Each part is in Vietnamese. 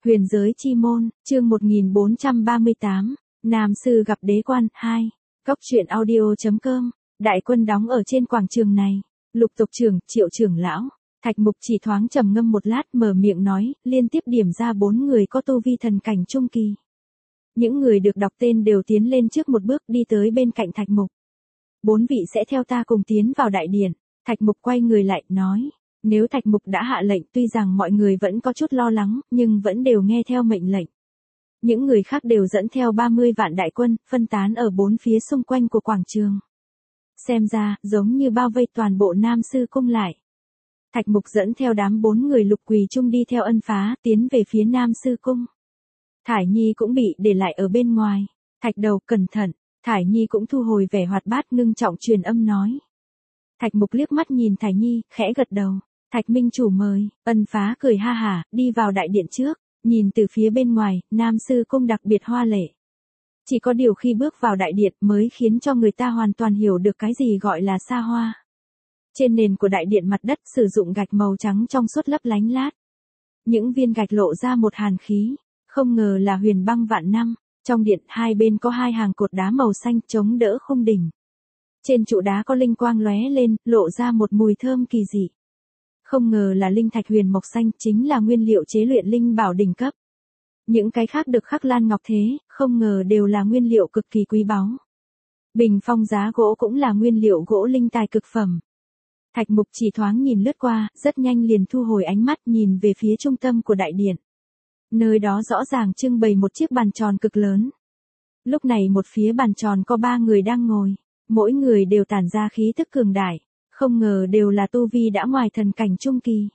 Huyền giới chi môn, chương 1438, Nam sư gặp đế quan, 2. Cốc truyện audio.com, đại quân đóng ở trên quảng trường này. Lục tộc trưởng, Triệu trưởng lão, Thạch Mục chỉ thoáng trầm ngâm một lát mở miệng nói, liên tiếp điểm ra 4 người có tu vi thần cảnh trung kỳ. Những người được đọc tên đều tiến lên trước một bước đi tới bên cạnh Thạch Mục. 4 vị sẽ theo ta cùng tiến vào đại điện. Thạch Mục quay người lại, nói. Nếu Thạch Mục đã hạ lệnh, tuy rằng mọi người vẫn có chút lo lắng, nhưng vẫn đều nghe theo mệnh lệnh. Những người khác đều dẫn theo 30 vạn đại quân, phân tán ở 4 phía xung quanh của quảng trường. Xem ra, giống như bao vây toàn bộ Nam Sư Cung lại. Thạch Mục dẫn theo đám 4 người Lục Quỳ Trung đi theo Ân Phá, tiến về phía Nam Sư Cung. Thải Nhi cũng bị để lại ở bên ngoài. Thạch Đầu, cẩn thận. Thải Nhi cũng thu hồi vẻ hoạt bát ngưng trọng truyền âm nói. Thạch Mục liếc mắt nhìn Thải Nhi, khẽ gật đầu. Thạch Minh chủ mời. Ân Phá cười ha hả, đi vào đại điện trước, nhìn từ phía bên ngoài, Nam Sư Cung đặc biệt hoa lệ. Chỉ có điều khi bước vào đại điện mới khiến cho người ta hoàn toàn hiểu được cái gì gọi là xa hoa. Trên nền của đại điện mặt đất sử dụng gạch màu trắng trong suốt lấp lánh lát. Những viên gạch lộ ra một hàn khí, không ngờ là huyền băng vạn năm. Trong điện hai bên có 2 hàng cột đá màu xanh chống đỡ khung đỉnh. Trên trụ đá có linh quang lóe lên, lộ ra một mùi thơm kỳ dị. Không ngờ là linh thạch huyền mộc xanh, chính là nguyên liệu chế luyện linh bảo đỉnh cấp. Những cái khác được khắc lan ngọc thế, không ngờ đều là nguyên liệu cực kỳ quý báu. Bình phong giá gỗ cũng là nguyên liệu gỗ linh tài cực phẩm. Thạch Mục chỉ thoáng nhìn lướt qua, rất nhanh liền thu hồi ánh mắt nhìn về phía trung tâm của đại điện. Nơi đó rõ ràng trưng bày một chiếc bàn tròn cực lớn. Lúc này một phía bàn tròn có 3 người đang ngồi, mỗi người đều tản ra khí tức cường đại, không ngờ đều là tu vi đã ngoài thần cảnh trung kỳ.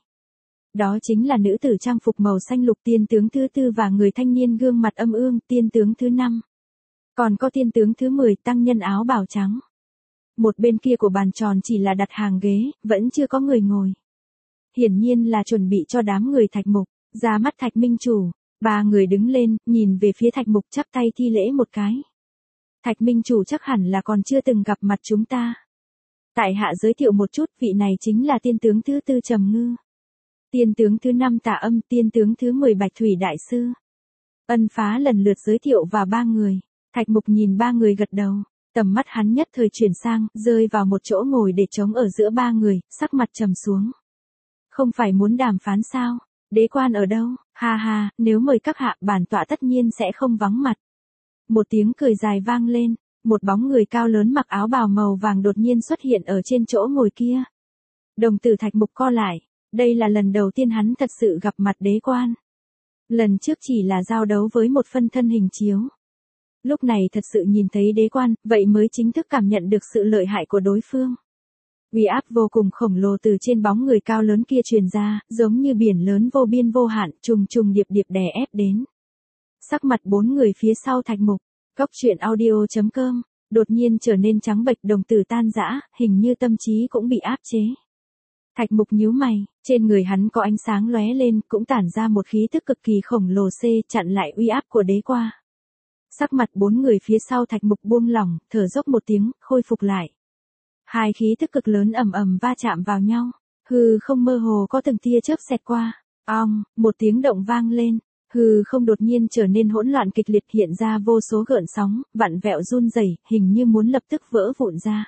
Đó chính là nữ tử trang phục màu xanh lục tiên tướng thứ 4 và người thanh niên gương mặt âm ương tiên tướng thứ 5. Còn có tiên tướng thứ 10 tăng nhân áo bào trắng. Một bên kia của bàn tròn chỉ là đặt hàng ghế, vẫn chưa có người ngồi. Hiển nhiên là chuẩn bị cho đám người Thạch Mục. Ra mắt Thạch Minh chủ, 3 người đứng lên, nhìn về phía Thạch Mục chắp tay thi lễ một cái. Thạch Minh chủ chắc hẳn là còn chưa từng gặp mặt chúng ta. Tại hạ giới thiệu một chút, vị này chính là tiên tướng thứ 4 Trầm Ngư. Tiên tướng thứ 5 Tả Âm, tiên tướng thứ 10 Bạch Thủy Đại Sư. Ân Phá lần lượt giới thiệu và 3 người. Thạch Mục nhìn 3 người gật đầu, tầm mắt hắn nhất thời chuyển sang, rơi vào một chỗ ngồi để trống ở giữa 3 người, sắc mặt trầm xuống. Không phải muốn đàm phán sao? Đế quan ở đâu? Ha ha, nếu mời các hạ, bản tọa tất nhiên sẽ không vắng mặt. Một tiếng cười dài vang lên, một bóng người cao lớn mặc áo bào màu vàng đột nhiên xuất hiện ở trên chỗ ngồi kia. Đồng tử Thạch Mục co lại, đây là lần đầu tiên hắn thật sự gặp mặt đế quan. Lần trước chỉ là giao đấu với một phân thân hình chiếu. Lúc này thật sự nhìn thấy đế quan, vậy mới chính thức cảm nhận được sự lợi hại của đối phương. Uy áp vô cùng khổng lồ từ trên bóng người cao lớn kia truyền ra, giống như biển lớn vô biên vô hạn, trùng trùng điệp điệp đè ép đến. Sắc mặt 4 người phía sau Thạch Mục, Cốc truyện audio.com, đột nhiên trở nên trắng bệch, đồng tử tan rã, hình như tâm trí cũng bị áp chế. Thạch Mục nhíu mày, trên người hắn có ánh sáng lóe lên, cũng tản ra một khí tức cực kỳ khổng lồ chặn lại uy áp của đế qua. Sắc mặt 4 người phía sau Thạch Mục buông lỏng, thở dốc một tiếng, khôi phục lại. 2 khí tức cực lớn ầm ầm va chạm vào nhau, hư không mơ hồ có từng tia chớp xẹt qua. Ong, một tiếng động vang lên, hư không đột nhiên trở nên hỗn loạn kịch liệt, hiện ra vô số gợn sóng, vặn vẹo run rẩy, hình như muốn lập tức vỡ vụn ra.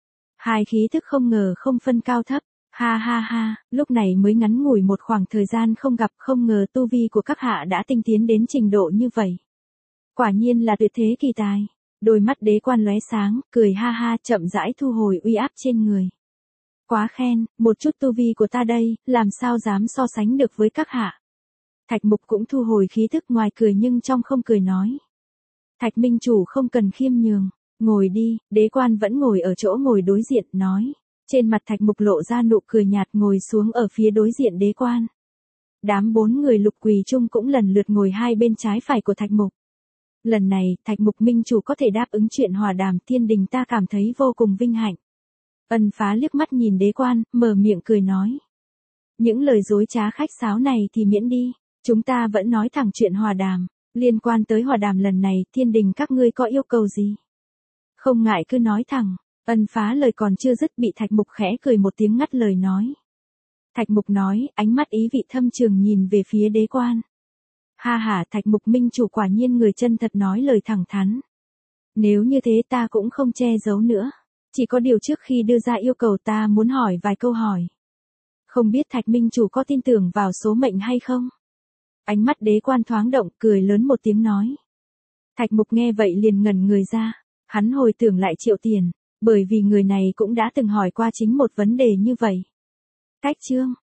2 khí tức không ngờ không phân cao thấp. Ha ha ha, lúc này mới ngắn ngủi một khoảng thời gian không gặp, không ngờ tu vi của các hạ đã tinh tiến đến trình độ như vậy. Quả nhiên là tuyệt thế kỳ tài. Đôi mắt đế quan lóe sáng, cười ha ha, chậm rãi thu hồi uy áp trên người. Quá khen, một chút tu vi của ta đây, làm sao dám so sánh được với các hạ. Thạch Mục cũng thu hồi khí thức, ngoài cười nhưng trong không cười nói. Thạch Minh chủ không cần khiêm nhường, ngồi đi. Đế quan vẫn ngồi ở chỗ ngồi đối diện, nói. Trên mặt Thạch Mục lộ ra nụ cười nhạt, ngồi xuống ở phía đối diện đế quan. Đám 4 người Lục Quỳ Trung cũng lần lượt ngồi hai bên trái phải của Thạch Mục. Lần này, Thạch Mục Minh chủ có thể đáp ứng chuyện hòa đàm thiên đình, ta cảm thấy vô cùng vinh hạnh. Ân Phá liếc mắt nhìn đế quan, mở miệng cười nói. Những lời dối trá khách sáo này thì miễn đi, chúng ta vẫn nói thẳng chuyện hòa đàm. Liên quan tới hòa đàm lần này, thiên đình các ngươi có yêu cầu gì? Không ngại cứ nói thẳng. Ân Phá lời còn chưa dứt bị Thạch Mục khẽ cười một tiếng ngắt lời nói. Thạch Mục nói, ánh mắt ý vị thâm trường nhìn về phía đế quan. Ha ha, Thạch Mục Minh chủ quả nhiên người chân thật nói lời thẳng thắn. Nếu như thế ta cũng không che giấu nữa. Chỉ có điều trước khi đưa ra yêu cầu ta muốn hỏi vài câu hỏi. Không biết Thạch Minh chủ có tin tưởng vào số mệnh hay không? Ánh mắt Đế Quan thoáng động, cười lớn một tiếng nói. Thạch Mục nghe vậy liền ngẩn người ra. Hắn hồi tưởng lại Triệu Tiền, bởi vì người này cũng đã từng hỏi qua chính một vấn đề như vậy. Cách chương